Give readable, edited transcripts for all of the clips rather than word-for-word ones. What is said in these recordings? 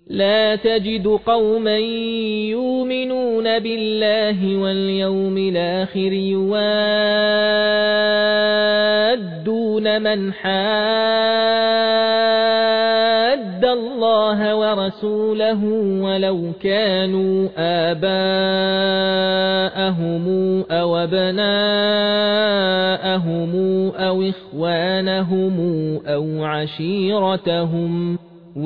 لا تجد قوما يؤمنون بالله واليوم الآخر يوادون من حاد الله ورسوله ولو كانوا آباءهم أو أبناءهم أو إخوانهم أو عشيرتهم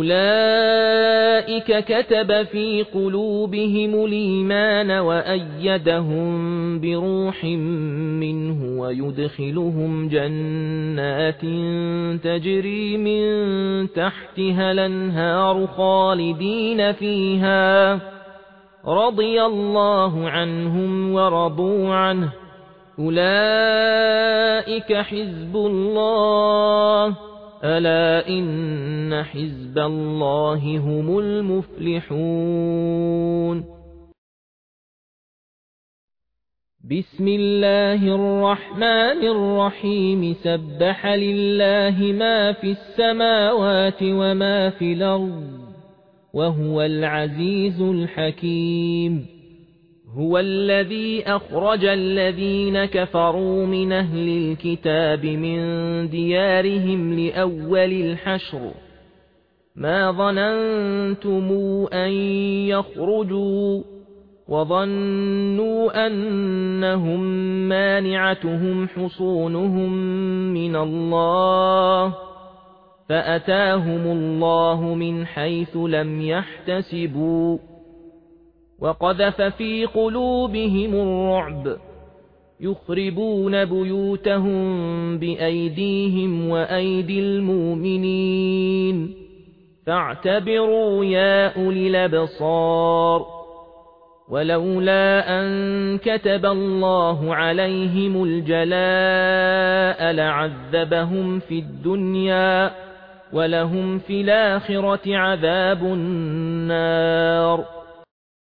أولئك كتب في قلوبهم الإيمان وأيدهم بروح منه ويدخلهم جنات تجري من تحتها الأنهار خالدين فيها رضي الله عنهم ورضوا عنه أولئك حزب الله ألا إن حزب الله هم المفلحون بسم الله الرحمن الرحيم سبح لله ما في السماوات وما في الأرض وهو العزيز الحكيم هو الذي أخرج الذين كفروا من أهل الكتاب من ديارهم لأول الحشر ما ظننتم أن يخرجوا وظنوا أنهم مانعتهم حصونهم من الله فأتاهم الله من حيث لم يحتسبوا وقذف في قلوبهم الرعب يخربون بيوتهم بأيديهم وأيدي المؤمنين فاعتبروا يا أولي الأبصار ولولا أن كتب الله عليهم الجلاء لعذبهم في الدنيا ولهم في الآخرة عذاب النار